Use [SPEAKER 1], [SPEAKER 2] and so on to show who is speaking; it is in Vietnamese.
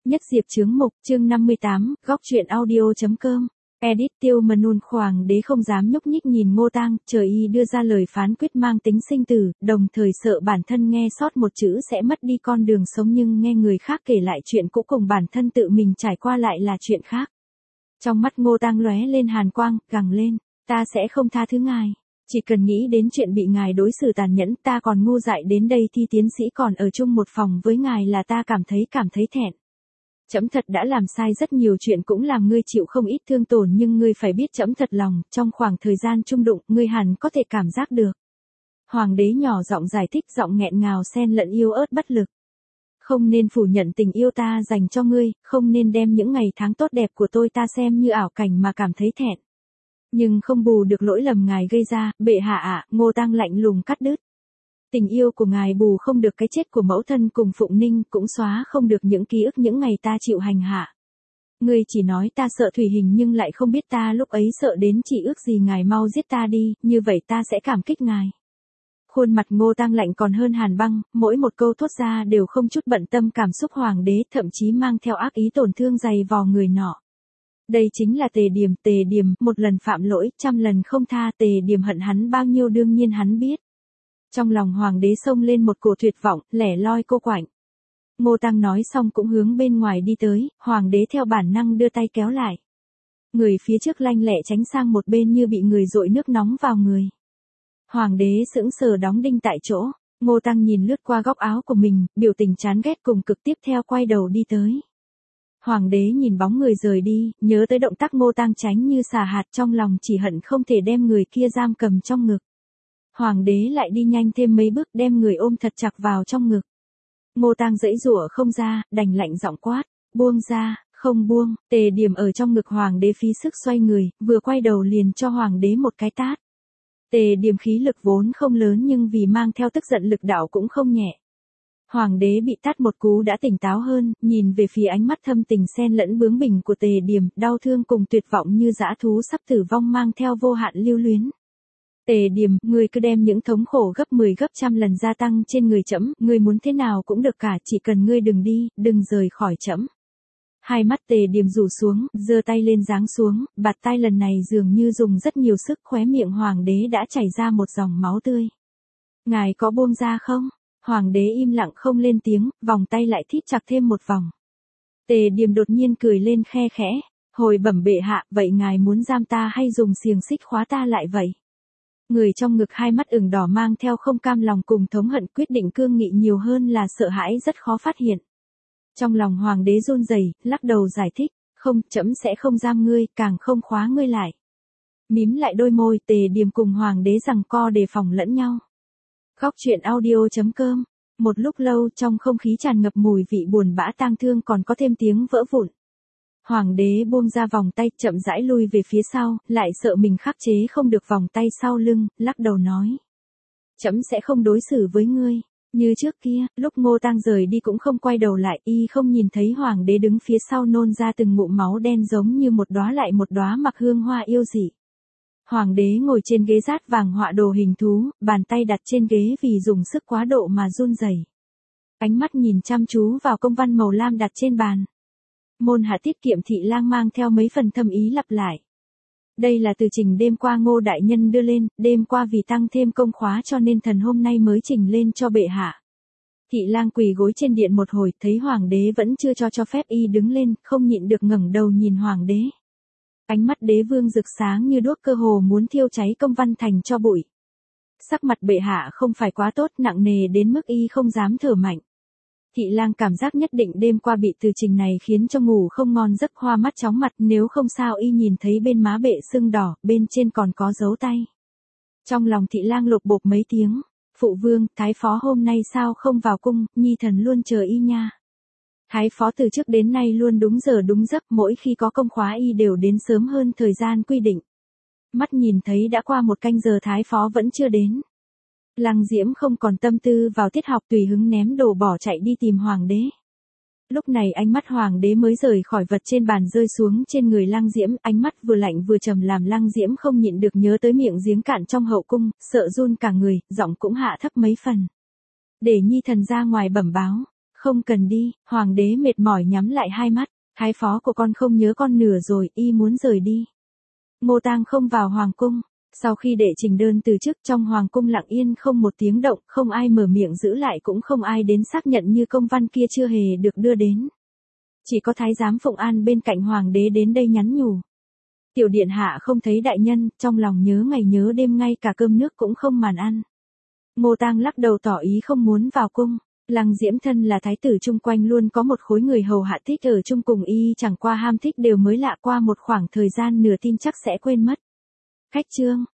[SPEAKER 1] Nhất Diệp chướng mục, chương 58, góc truyện audio.com. Edit Tiêu Mân Un Hoàng đế không dám nhúc nhích nhìn Ngô Tang, chờ y đưa ra lời phán quyết mang tính sinh tử, đồng thời sợ bản thân nghe sót một chữ sẽ mất đi con đường sống, nhưng nghe người khác kể lại chuyện cũ cùng bản thân tự mình trải qua lại là chuyện khác. Trong mắt Ngô Tang lóe lên hàn quang, gằn lên, ta sẽ không tha thứ ngài. Chỉ cần nghĩ đến chuyện bị ngài đối xử tàn nhẫn, ta còn ngu dại đến đây thì tiến sĩ còn ở chung một phòng với ngài là ta cảm thấy thẹn. Trẫm thật đã làm sai rất nhiều chuyện, cũng làm ngươi chịu không ít thương tổn, nhưng ngươi phải biết trẫm thật lòng, trong khoảng thời gian chung đụng, ngươi hẳn có thể cảm giác được. Hoàng đế nhỏ giọng giải thích, giọng nghẹn ngào xen lẫn yêu ớt bất lực. Không nên phủ nhận tình yêu ta dành cho ngươi, không nên đem những ngày tháng tốt đẹp của tôi ta xem như ảo cảnh mà cảm thấy thẹn. Nhưng không bù được lỗi lầm ngài gây ra, bệ hạ ạ. Ngô Tang lạnh lùng cắt đứt. Tình yêu của ngài bù không được cái chết của mẫu thân cùng Phụng Ninh, cũng xóa không được những ký ức những ngày ta chịu hành hạ. Ngươi chỉ nói ta sợ Thủy Hình nhưng lại không biết ta lúc ấy sợ đến chỉ ước gì ngài mau giết ta đi, như vậy ta sẽ cảm kích ngài. Khuôn mặt Ngô Tang lạnh còn hơn hàn băng, mỗi một câu thốt ra đều không chút bận tâm cảm xúc hoàng đế, thậm chí mang theo ác ý tổn thương dày vò người nọ. Đây chính là Tề Điềm, một lần phạm lỗi, trăm lần không tha. Tề Điềm hận hắn bao nhiêu đương nhiên hắn biết. Trong lòng hoàng đế xông lên một cổ tuyệt vọng, lẻ loi cô quạnh. Ngô Tang nói xong cũng hướng bên ngoài đi tới, hoàng đế theo bản năng đưa tay kéo lại. Người phía trước lanh lẹ tránh sang một bên như bị người dội nước nóng vào người. Hoàng đế sững sờ đóng đinh tại chỗ. Ngô Tang nhìn lướt qua góc áo của mình, biểu tình chán ghét cùng cực, tiếp theo quay đầu đi tới. Hoàng đế nhìn bóng người rời đi, nhớ tới động tác Ngô Tang tránh như xà hạt, trong lòng chỉ hận không thể đem người kia giam cầm trong ngực. Hoàng đế lại đi nhanh thêm mấy bước, đem người ôm thật chặt vào trong ngực. Ngô Tang giãy giụa không ra, đành lạnh giọng quát, buông ra. Không buông. Tề Điềm ở trong ngực hoàng đế phí sức xoay người, vừa quay đầu liền cho hoàng đế một cái tát. Tề Điềm khí lực vốn không lớn nhưng vì mang theo tức giận lực đạo cũng không nhẹ. Hoàng đế bị tát một cú đã tỉnh táo hơn, nhìn về phía ánh mắt thâm tình xen lẫn bướng bỉnh của Tề Điềm, đau thương cùng tuyệt vọng như dã thú sắp tử vong mang theo vô hạn lưu luyến. Tề Điềm, ngươi cứ đem những thống khổ gấp 10 gấp trăm lần gia tăng trên người trẫm, ngươi muốn thế nào cũng được cả, chỉ cần ngươi đừng đi, đừng rời khỏi trẫm. Hai mắt Tề Điềm rủ xuống, giơ tay lên giáng xuống, bạt tai lần này dường như dùng rất nhiều sức, khóe miệng hoàng đế đã chảy ra một dòng máu tươi. Ngài có buông ra không? Hoàng đế im lặng không lên tiếng, vòng tay lại thít chặt thêm một vòng. Tề Điềm đột nhiên cười lên khe khẽ, hồi bẩm bệ hạ, vậy ngài muốn giam ta hay dùng xiềng xích khóa ta lại vậy? Người trong ngực hai mắt ửng đỏ mang theo không cam lòng cùng thống hận, quyết định cương nghị nhiều hơn là sợ hãi rất khó phát hiện. Trong lòng hoàng đế run rẩy, lắc đầu giải thích, không, trẫm sẽ không giam ngươi, càng không khóa ngươi lại. Mím lại đôi môi, Tề Điềm cùng hoàng đế giằng co đề phòng lẫn nhau. Góc truyện audio.com. Một lúc lâu trong không khí tràn ngập mùi vị buồn bã tang thương, còn có thêm tiếng vỡ vụn. Hoàng đế buông ra vòng tay, chậm rãi lui về phía sau, lại sợ mình khắc chế không được vòng tay sau lưng, lắc đầu nói. Trẫm sẽ không đối xử với ngươi như trước kia. Lúc Ngô Tang rời đi cũng không quay đầu lại, y không nhìn thấy hoàng đế đứng phía sau nôn ra từng ngụm máu đen giống như một đóa lại một đóa mặc hương hoa yêu dị. Hoàng đế ngồi trên ghế dát vàng họa đồ hình thú, bàn tay đặt trên ghế vì dùng sức quá độ mà run rẩy. Ánh mắt nhìn chăm chú vào công văn màu lam đặt trên bàn. Môn hạ tiết kiệm thị lang mang theo mấy phần thâm ý lặp lại. Đây là từ trình đêm qua Ngô đại nhân đưa lên, đêm qua vì tăng thêm công khóa cho nên thần hôm nay mới trình lên cho bệ hạ. Thị lang quỳ gối trên điện một hồi, thấy hoàng đế vẫn chưa cho phép y đứng lên, không nhịn được ngẩng đầu nhìn hoàng đế. Ánh mắt đế vương rực sáng như đuốc, cơ hồ muốn thiêu cháy công văn thành cho bụi. Sắc mặt bệ hạ không phải quá tốt, nặng nề đến mức y không dám thở mạnh. Thị lang cảm giác nhất định đêm qua bị từ trình này khiến cho ngủ không ngon giấc, hoa mắt chóng mặt, nếu không sao y nhìn thấy bên má bệ sưng đỏ, bên trên còn có dấu tay. Trong lòng thị lang lột bột mấy tiếng, phụ vương, thái phó hôm nay sao không vào cung, nhi thần luôn chờ y nha. Thái phó từ trước đến nay luôn đúng giờ đúng giấc, mỗi khi có công khóa y đều đến sớm hơn thời gian quy định. Mắt nhìn thấy đã qua một canh giờ thái phó vẫn chưa đến. Lăng Diễm không còn tâm tư vào tiết học, tùy hứng ném đồ bỏ chạy đi tìm hoàng đế. Lúc này ánh mắt hoàng đế mới rời khỏi vật trên bàn rơi xuống trên người Lăng Diễm, ánh mắt vừa lạnh vừa trầm làm Lăng Diễm không nhịn được nhớ tới miệng giếng cạn trong hậu cung, sợ run cả người, giọng cũng hạ thấp mấy phần. Để nhi thần ra ngoài bẩm báo. Không cần đi, hoàng đế mệt mỏi nhắm lại hai mắt, thái phó của con không nhớ con nửa rồi, y muốn rời đi. Ngô Tang không vào hoàng cung, sau khi đệ trình đơn từ chức trong hoàng cung lặng yên không một tiếng động, không ai mở miệng giữ lại cũng không ai đến xác nhận như công văn kia chưa hề được đưa đến. Chỉ có thái giám Phụng An bên cạnh hoàng đế đến đây nhắn nhủ. Tiểu điện hạ không thấy đại nhân, trong lòng nhớ ngày nhớ đêm ngay cả cơm nước cũng không màn ăn. Ngô Tang lắc đầu tỏ ý không muốn vào cung. Lăng Diễm thân là thái tử chung quanh luôn có một khối người hầu hạ thích ở chung cùng y, chẳng qua ham thích đều mới lạ, qua một khoảng thời gian nửa tin chắc sẽ quên mất. Khách trương,